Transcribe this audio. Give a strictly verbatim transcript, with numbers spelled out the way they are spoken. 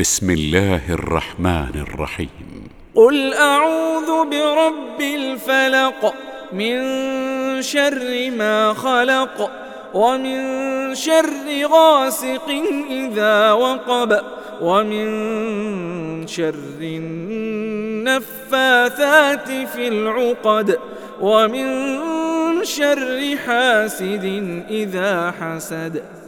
بسم الله الرحمن الرحيم. قل أعوذ برب الفلق من شر ما خلق ومن شر غاسق إذا وقب ومن شر النفاثات في العقد ومن شر حاسد إذا حسد.